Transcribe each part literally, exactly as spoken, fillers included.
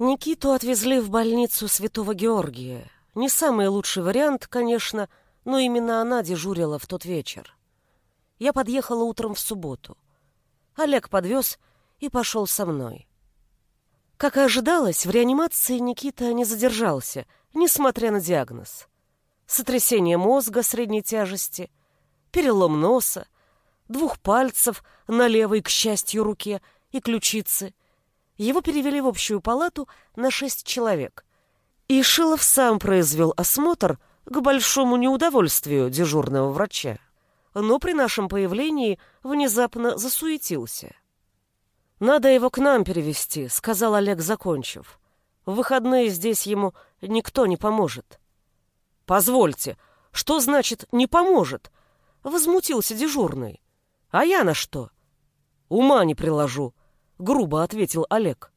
Никиту отвезли в больницу Святого Георгия. Не самый лучший вариант, конечно, но именно она дежурила в тот вечер. Я подъехала утром в субботу. Олег подвез и пошел со мной. Как и ожидалось, в реанимации Никита не задержался, несмотря на диагноз. Сотрясение мозга средней тяжести, перелом носа, двух пальцев на левой, к счастью, руке и ключицы. Его перевели в общую палату на шесть человек. И Шилов сам произвел осмотр к большому неудовольствию дежурного врача. Но при нашем появлении внезапно засуетился. «Надо его к нам перевести», — сказал Олег, закончив. «В выходные здесь ему никто не поможет». «Позвольте, что значит «не поможет»?» — возмутился дежурный. «А я на что?» «Ума не приложу», — грубо ответил Олег.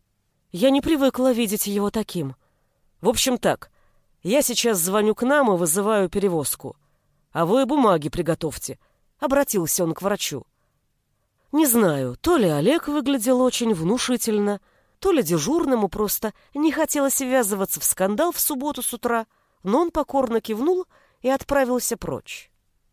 Я не привыкла видеть его таким. «В общем так, я сейчас звоню к нам и вызываю перевозку. А вы бумаги приготовьте», — обратился он к врачу. Не знаю, то ли Олег выглядел очень внушительно, то ли дежурному просто не хотелось ввязываться в скандал в субботу с утра, но он покорно кивнул и отправился прочь.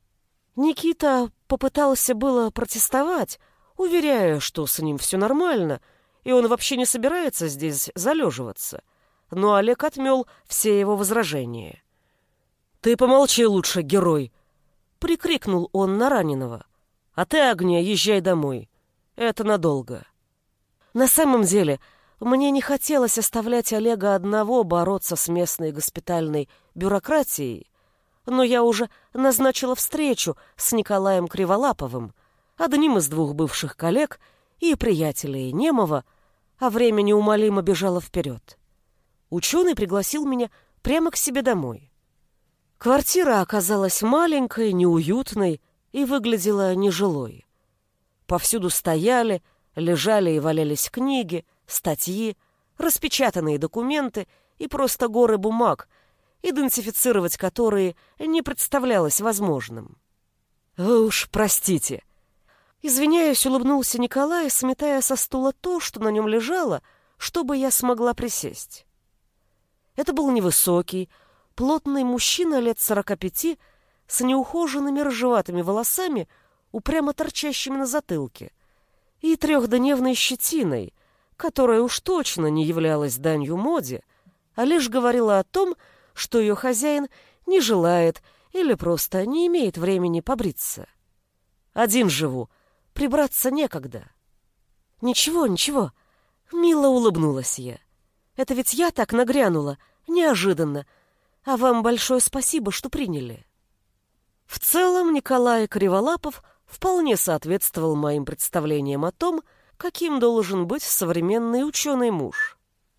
Никита попытался было протестовать, уверяя, что с ним все нормально, и он вообще не собирается здесь залеживаться. Но Олег отмел все его возражения. «Ты помолчи лучше, герой!» — прикрикнул он на раненого. «А ты, Агния, езжай домой. Это надолго». На самом деле, мне не хотелось оставлять Олега одного бороться с местной госпитальной бюрократией, но я уже назначила встречу с Николаем Криволаповым, одним из двух бывших коллег и приятелей Немова, а время неумолимо бежало вперед. Ученый пригласил меня прямо к себе домой. Квартира оказалась маленькой, неуютной и выглядела нежилой. Повсюду стояли, лежали и валялись книги, статьи, распечатанные документы и просто горы бумаг, идентифицировать которые не представлялось возможным. «Вы уж простите». Извиняюсь, улыбнулся Николай, сметая со стула то, что на нем лежало, чтобы я смогла присесть. Это был невысокий, плотный мужчина лет сорока пяти с неухоженными рыжеватыми волосами, упрямо торчащими на затылке, и трехдневной щетиной, которая уж точно не являлась данью моде, а лишь говорила о том, что ее хозяин не желает или просто не имеет времени побриться. «Один живу, прибраться некогда». «Ничего, ничего», — мило улыбнулась я. «Это ведь я так нагрянула, неожиданно, а вам большое спасибо, что приняли». В целом Николай Криволапов вполне соответствовал моим представлениям о том, каким должен быть современный ученый муж.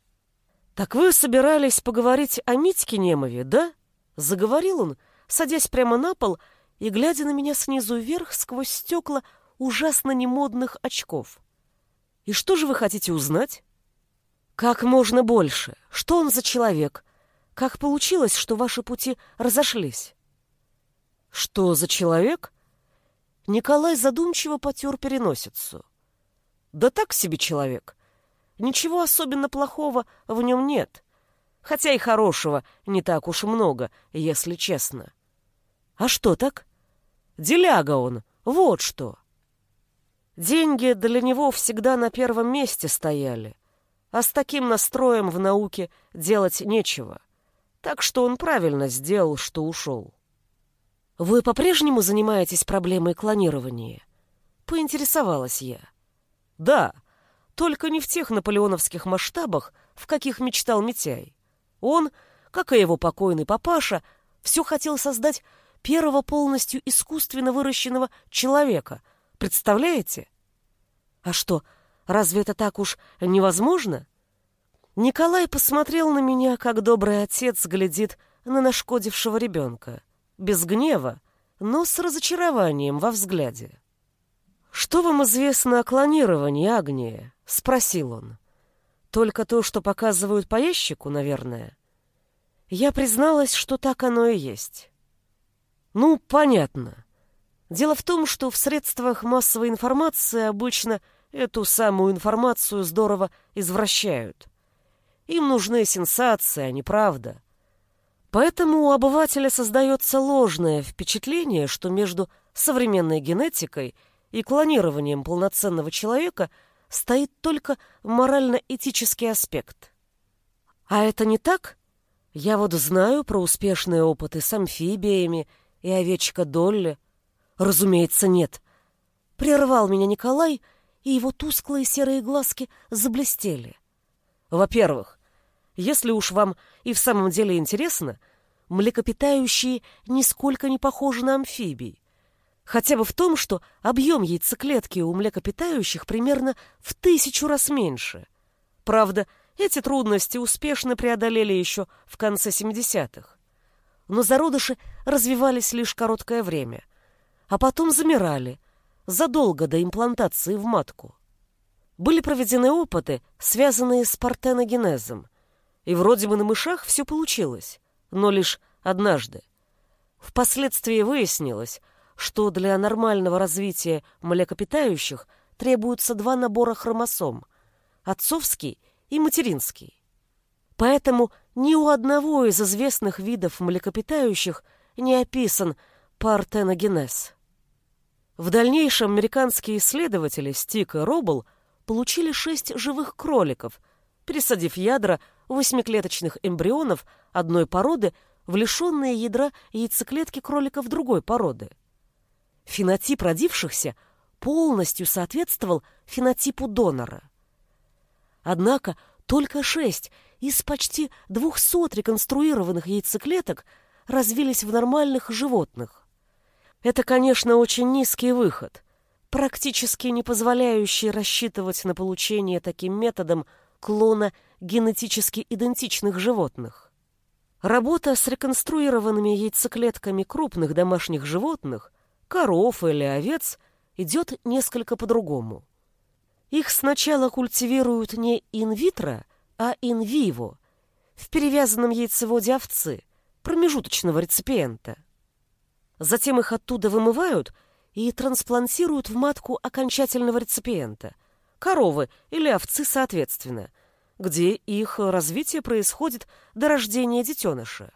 «Так вы собирались поговорить о Митьке Немове, да?» — заговорил он, садясь прямо на пол и глядя на меня снизу вверх сквозь стекла ужасно немодных очков. «И что же вы хотите узнать?» «Как можно больше. Что он за человек? Как получилось, что ваши пути разошлись?» «Что за человек?» Николай задумчиво потер переносицу. «Да так себе человек. Ничего особенно плохого в нем нет. Хотя и хорошего не так уж много, если честно». «А что так?» «Деляга он, вот что». Деньги для него всегда на первом месте стояли, а с таким настроем в науке делать нечего. Так что он правильно сделал, что ушел. «Вы по-прежнему занимаетесь проблемой клонирования?» — поинтересовалась я. «Да, только не в тех наполеоновских масштабах, в каких мечтал Митяй. Он, как и его покойный папаша, все хотел создать первого полностью искусственно выращенного человека. Представляете? А что, разве это так уж невозможно?» Николай посмотрел на меня, как добрый отец глядит на нашкодившего ребенка. Без гнева, но с разочарованием во взгляде. «Что вам известно о клонировании, Агния?» — спросил он. «Только то, что показывают по ящику, наверное?» Я призналась, что так оно и есть. «Ну, понятно. Дело в том, что в средствах массовой информации обычно эту самую информацию здорово извращают. Им нужны сенсации, а не правда. Поэтому у обывателя создается ложное впечатление, что между современной генетикой и клонированием полноценного человека стоит только морально-этический аспект. А это не так? Я вот знаю про успешные опыты с амфибиями и овечка Долли. Разумеется, нет. Прервал меня Николай, и его тусклые серые глазки заблестели. Во-первых, если уж вам и в самом деле интересно, млекопитающие нисколько не похожи на амфибий. Хотя бы в том, что объем яйцеклетки у млекопитающих примерно в тысячу раз меньше. Правда, эти трудности успешно преодолели еще в конце семидесятых. Но зародыши развивались лишь короткое время, а потом замирали, задолго до имплантации в матку. Были проведены опыты, связанные с партеногенезом, и вроде бы на мышах все получилось, но лишь однажды. Впоследствии выяснилось, что для нормального развития млекопитающих требуются два набора хромосом – отцовский и материнский. Поэтому ни у одного из известных видов млекопитающих не описан партеногенез. В дальнейшем американские исследователи Стик и Робл получили шесть живых кроликов, пересадив ядра восьмиклеточных эмбрионов одной породы в лишенные ядра яйцеклетки кроликов другой породы. Фенотип родившихся полностью соответствовал фенотипу донора. Однако только шесть из почти двухсот реконструированных яйцеклеток развились в нормальных животных. Это, конечно, очень низкий выход, практически не позволяющий рассчитывать на получение таким методом клона генетически идентичных животных. Работа с реконструированными яйцеклетками крупных домашних животных, коров или овец, идет несколько по-другому. Их сначала культивируют не инвитро, а инвиво, в перевязанном яйцеводе овцы, промежуточного реципиента. Затем их оттуда вымывают и трансплантируют в матку окончательного реципиента, коровы или овцы соответственно, где их развитие происходит до рождения детеныша.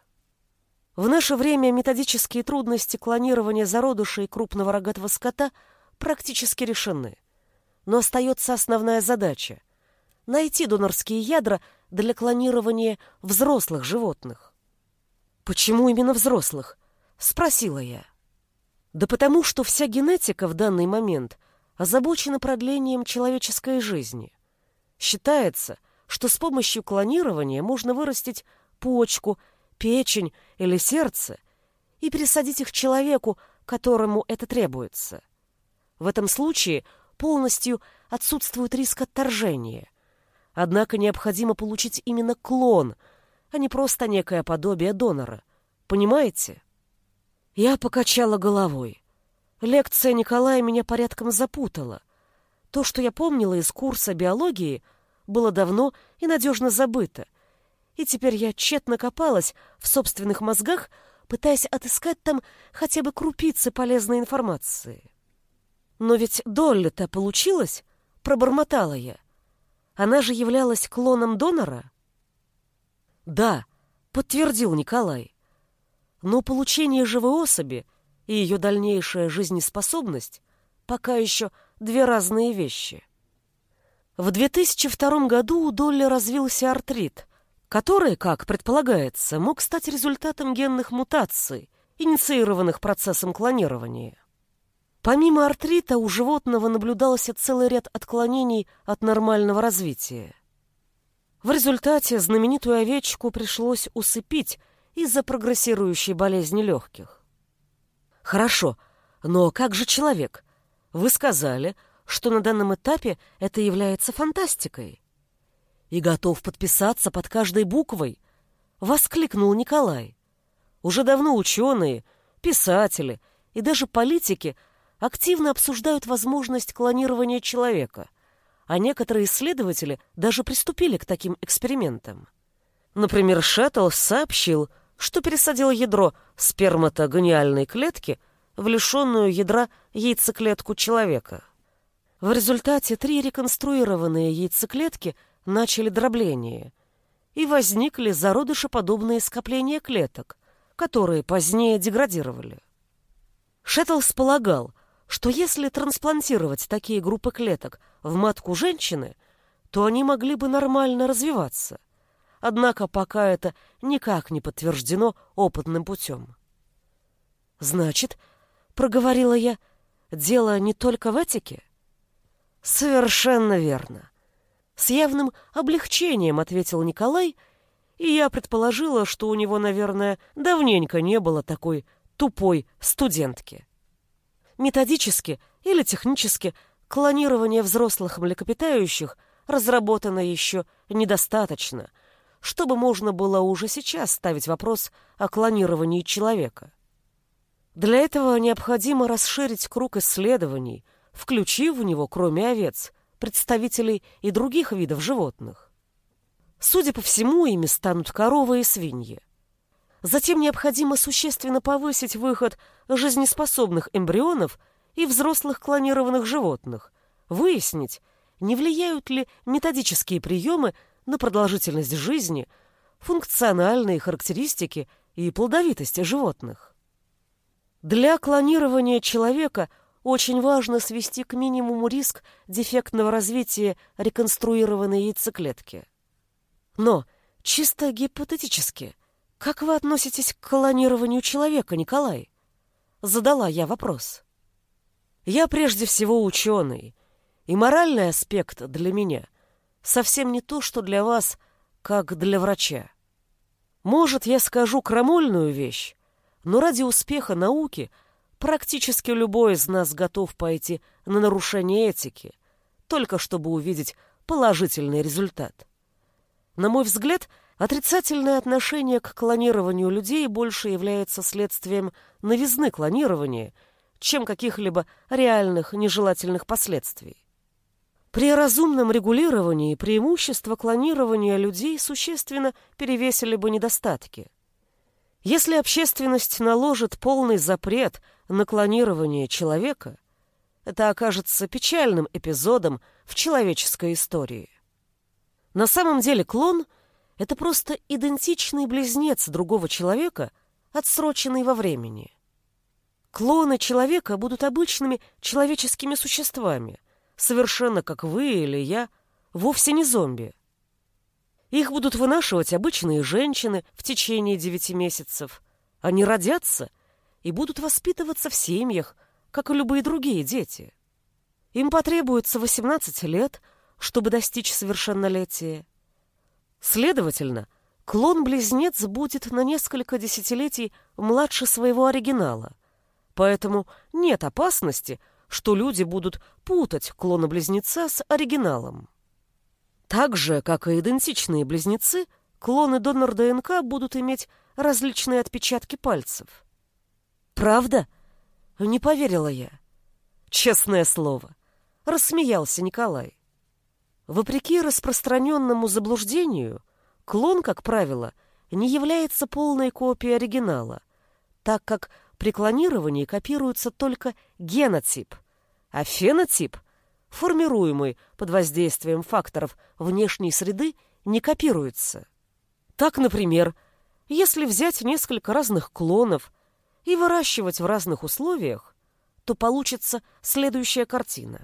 В наше время методические трудности клонирования зародышей крупного рогатого скота практически решены. Но остается основная задача – найти донорские ядра для клонирования взрослых животных. «Почему именно взрослых?» – спросила я. Да потому, что вся генетика в данный момент озабочена продлением человеческой жизни. Считается, что с помощью клонирования можно вырастить почку, печень или сердце и пересадить их человеку, которому это требуется. В этом случае полностью отсутствует риск отторжения. Однако необходимо получить именно клон, а не просто некое подобие донора. Понимаете? Я покачала головой. Лекция Николая меня порядком запутала. То, что я помнила из курса биологии, было давно и надежно забыто. И теперь я тщетно копалась в собственных мозгах, пытаясь отыскать там хотя бы крупицы полезной информации. «Но ведь Долли-то получилось?» — пробормотала я. «Она же являлась клоном донора?» «Да», — подтвердил Николай. «Но получение живой особи и ее дальнейшая жизнеспособность пока еще две разные вещи». В две тысячи втором году у Долли развился артрит, который, как предполагается, мог стать результатом генных мутаций, инициированных процессом клонирования. Помимо артрита у животного наблюдался целый ряд отклонений от нормального развития. В результате знаменитую овечку пришлось усыпить из-за прогрессирующей болезни легких. Хорошо, но как же человек? Вы сказали, что на данном этапе это является фантастикой. И готов подписаться под каждой буквой, воскликнул Николай. Уже давно ученые, писатели и даже политики активно обсуждают возможность клонирования человека, а некоторые исследователи даже приступили к таким экспериментам. Например, Шеттлс сообщил, что пересадил ядро сперматогониальной клетки в лишенную ядра яйцеклетку человека. В результате три реконструированные яйцеклетки начали дробление, и возникли зародышеподобные скопления клеток, которые позднее деградировали. Шеттлс полагал, что если трансплантировать такие группы клеток в матку женщины, то они могли бы нормально развиваться. Однако пока это никак не подтверждено опытным путем. «Значит, — проговорила я, — дело не только в этике?» «Совершенно верно», — с явным облегчением ответил Николай, и я предположила, что у него, наверное, давненько не было такой тупой студентки. Методически или технически клонирование взрослых млекопитающих разработано еще недостаточно, чтобы можно было уже сейчас ставить вопрос о клонировании человека. Для этого необходимо расширить круг исследований, включив в него, кроме овец, представителей и других видов животных. Судя по всему, ими станут коровы и свиньи. Затем необходимо существенно повысить выход жизнеспособных эмбрионов и взрослых клонированных животных, выяснить, не влияют ли методические приемы на продолжительность жизни, функциональные характеристики и плодовитость животных. Для клонирования человека очень важно свести к минимуму риск дефектного развития реконструированной яйцеклетки. Но, чисто гипотетически, как вы относитесь к клонированию человека, Николай? Задала я вопрос. Я прежде всего ученый, и моральный аспект для меня совсем не то, что для вас, как для врача. Может, я скажу крамольную вещь, но ради успеха науки практически любой из нас готов пойти на нарушение этики, только чтобы увидеть положительный результат. На мой взгляд, отрицательное отношение к клонированию людей больше является следствием новизны клонирования, чем каких-либо реальных нежелательных последствий. При разумном регулировании преимущества клонирования людей существенно перевесили бы недостатки. Если общественность наложит полный запрет на клонирование человека, это окажется печальным эпизодом в человеческой истории. На самом деле клон — это просто идентичный близнец другого человека, отсроченный во времени. Клоны человека будут обычными человеческими существами, совершенно как вы или я, вовсе не зомби. Их будут вынашивать обычные женщины в течение девяти месяцев. Они родятся и будут воспитываться в семьях, как и любые другие дети. Им потребуется восемнадцать лет, чтобы достичь совершеннолетия. Следовательно, клон-близнец будет на несколько десятилетий младше своего оригинала, поэтому нет опасности, что люди будут путать клона-близнеца с оригиналом. Так же, как и идентичные близнецы, клоны донор-ДНК будут иметь различные отпечатки пальцев. «Правда?» — не поверила я. «Честное слово», — рассмеялся Николай. Вопреки распространенному заблуждению, клон, как правило, не является полной копией оригинала, так как при клонировании копируется только генотип, а фенотип, формируемый под воздействием факторов внешней среды, не копируется. Так, например, если взять несколько разных клонов и выращивать в разных условиях, то получится следующая картина.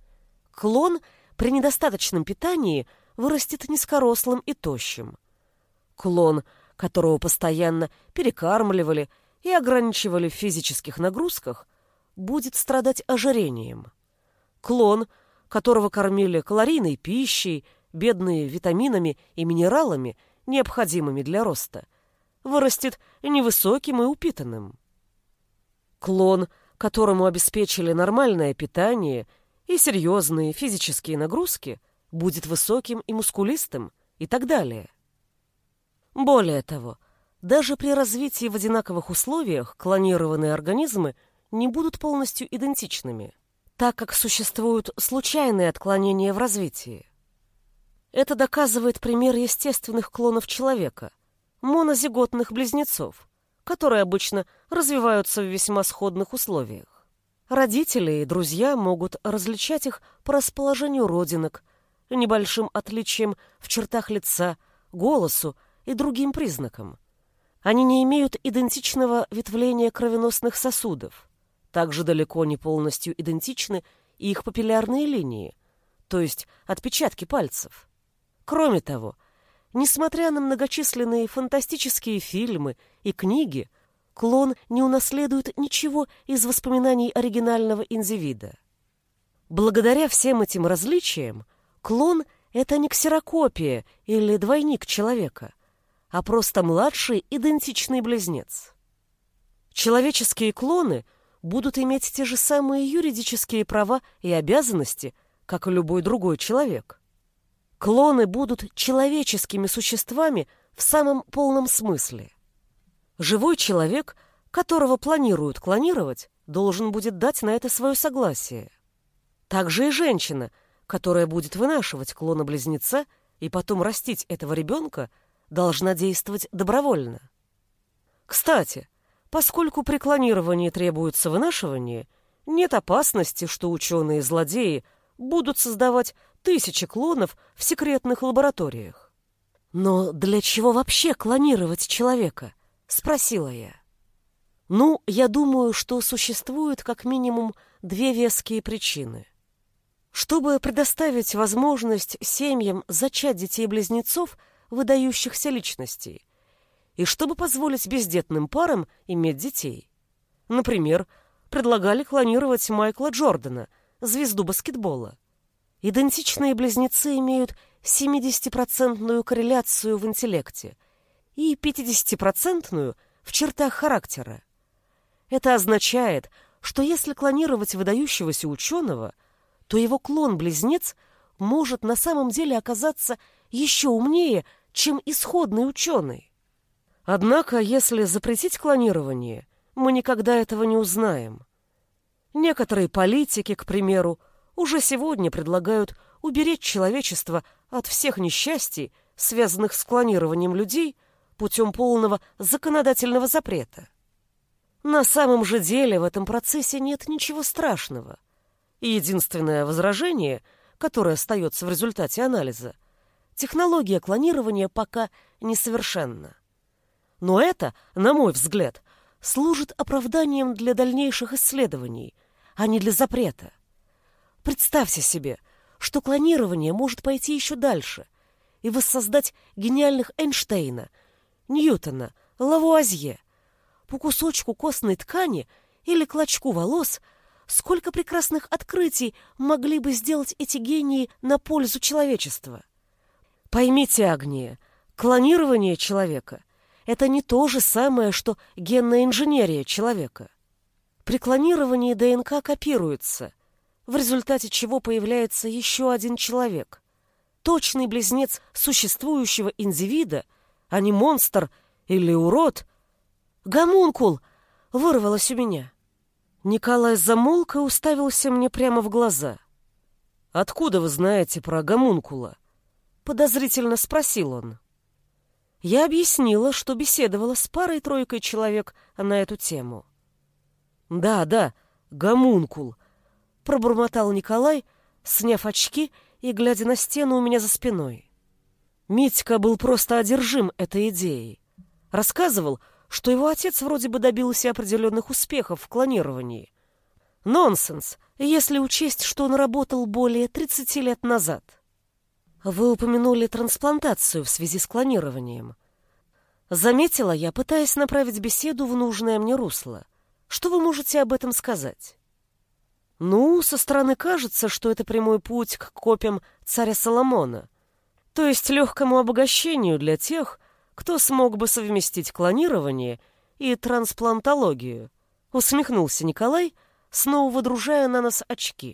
Клон при недостаточном питании вырастет низкорослым и тощим. Клон, которого постоянно перекармливали и ограничивали в физических нагрузках, будет страдать ожирением. Клон, которого кормили калорийной пищей, бедной витаминами и минералами, необходимыми для роста, вырастет невысоким и упитанным. Клон, которому обеспечили нормальное питание и серьезные физические нагрузки, будет высоким и мускулистым и так далее. Более того, даже при развитии в одинаковых условиях клонированные организмы не будут полностью идентичными, так как существуют случайные отклонения в развитии. Это доказывает пример естественных клонов человека, монозиготных близнецов, которые обычно развиваются в весьма сходных условиях. Родители и друзья могут различать их по расположению родинок, небольшим отличием в чертах лица, голосу и другим признакам. Они не имеют идентичного ветвления кровеносных сосудов. Также далеко не полностью идентичны и их папиллярные линии, то есть отпечатки пальцев. Кроме того, несмотря на многочисленные фантастические фильмы и книги, клон не унаследует ничего из воспоминаний оригинального индивида. Благодаря всем этим различиям, клон — это не ксерокопия или двойник человека, а просто младший идентичный близнец. Человеческие клоны будут иметь те же самые юридические права и обязанности, как и любой другой человек. Клоны будут человеческими существами в самом полном смысле. Живой человек, которого планируют клонировать, должен будет дать на это свое согласие. Также и женщина, которая будет вынашивать клона-близнеца и потом растить этого ребенка, должна действовать добровольно. Кстати, поскольку при клонировании требуется вынашивание, нет опасности, что ученые-злодеи будут создавать тысячи клонов в секретных лабораториях. «Но для чего вообще клонировать человека?» — спросила я. Ну, я думаю, что существует как минимум две веские причины. Чтобы предоставить возможность семьям зачать детей-близнецов, выдающихся личностей, и чтобы позволить бездетным парам иметь детей. Например, предлагали клонировать Майкла Джордана, звезду баскетбола. Идентичные близнецы имеют семидесятипроцентную корреляцию в интеллекте и пятидесятипроцентную в чертах характера. Это означает, что если клонировать выдающегося ученого, то его клон-близнец может на самом деле оказаться еще умнее, чем исходный ученый. Однако, если запретить клонирование, мы никогда этого не узнаем. Некоторые политики, к примеру, уже сегодня предлагают уберечь человечество от всех несчастий, связанных с клонированием людей, путем полного законодательного запрета. На самом же деле в этом процессе нет ничего страшного. И единственное возражение, которое остается в результате анализа, технология клонирования пока несовершенна. Но это, на мой взгляд, служит оправданием для дальнейших исследований, а не для запрета. Представьте себе, что клонирование может пойти еще дальше и воссоздать гениальных Эйнштейна, Ньютона, Лавуазье. По кусочку костной ткани или клочку волос сколько прекрасных открытий могли бы сделать эти гении на пользу человечества. Поймите, Агния, клонирование человека — это не то же самое, что генная инженерия человека. При клонировании ДНК копируется, в результате чего появляется еще один человек, точный близнец существующего индивида, а не монстр или урод. «Гомункул!» — вырвалось у меня. Николай замолк и уставился мне прямо в глаза. «Откуда вы знаете про гомункула?» — подозрительно спросил он. Я объяснила, что беседовала с парой-тройкой человек на эту тему. «Да, да, гомункул», — пробормотал Николай, сняв очки и глядя на стену у меня за спиной. Митька был просто одержим этой идеей. Рассказывал, что его отец вроде бы добился определенных успехов в клонировании. Нонсенс, если учесть, что он работал более тридцати лет назад. Вы упомянули трансплантацию в связи с клонированием. Заметила я, пытаясь направить беседу в нужное мне русло. Что вы можете об этом сказать? Ну, со стороны кажется, что это прямой путь к копиям царя Соломона, то есть легкому обогащению для тех, кто смог бы совместить клонирование и трансплантологию, усмехнулся Николай, снова водружая на нас очки.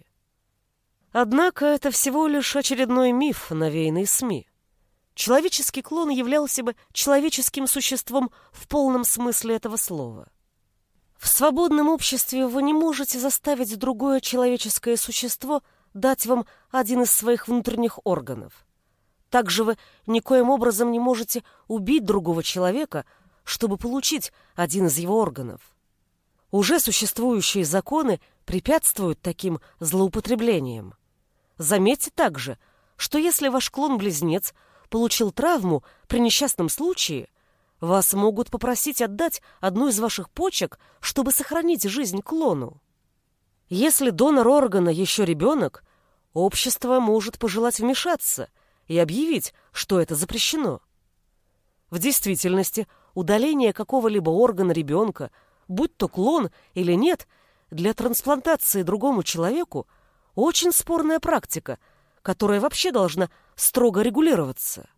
Однако это всего лишь очередной миф, навеянный СМИ. Человеческий клон являлся бы человеческим существом в полном смысле этого слова. В свободном обществе вы не можете заставить другое человеческое существо дать вам один из своих внутренних органов. Также вы никоим образом не можете убить другого человека, чтобы получить один из его органов. Уже существующие законы препятствуют таким злоупотреблениям. Заметьте также, что если ваш клон-близнец получил травму при несчастном случае, вас могут попросить отдать одну из ваших почек, чтобы сохранить жизнь клону. Если донор органа еще ребенок, общество может пожелать вмешаться и объявить, что это запрещено. В действительности, удаление какого-либо органа ребенка, будь то клон или нет, для трансплантации другому человеку очень спорная практика, которая вообще должна строго регулироваться.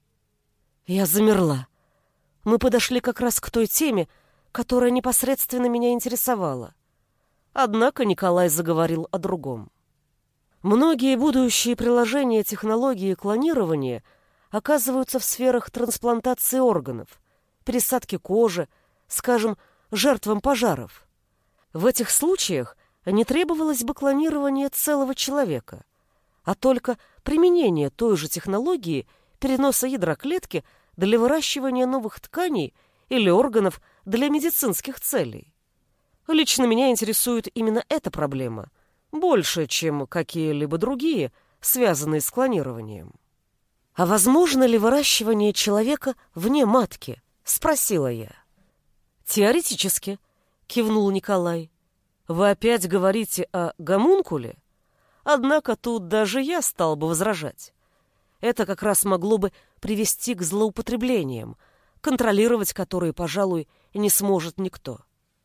Я замерла. Мы подошли как раз к той теме, которая непосредственно меня интересовала. Однако Николай заговорил о другом. Многие будущие приложения технологии клонирования оказываются в сферах трансплантации органов, пересадки кожи, скажем, жертвам пожаров. В этих случаях не требовалось бы клонирование целого человека, а только применение той же технологии переноса ядра клетки для выращивания новых тканей или органов для медицинских целей. Лично меня интересует именно эта проблема, больше, чем какие-либо другие, связанные с клонированием. «А возможно ли выращивание человека вне матки?» — спросила я. «Теоретически», — кивнул Николай. «Вы опять говорите о гомункуле? Однако тут даже я стал бы возражать. Это как раз могло бы привести к злоупотреблениям, контролировать которые, пожалуй, не сможет никто.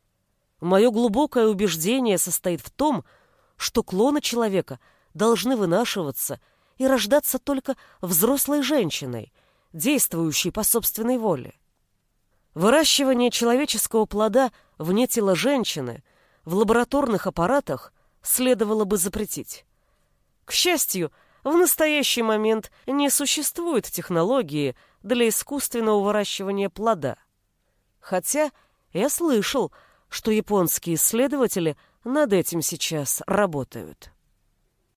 Мое глубокое убеждение состоит в том, что клоны человека должны вынашиваться и рождаться только взрослой женщиной, действующей по собственной воле. Выращивание человеческого плода вне тела женщины в лабораторных аппаратах следовало бы запретить. К счастью, в настоящий момент не существует технологии для искусственного выращивания плода. Хотя я слышал, что японские исследователи над этим сейчас работают.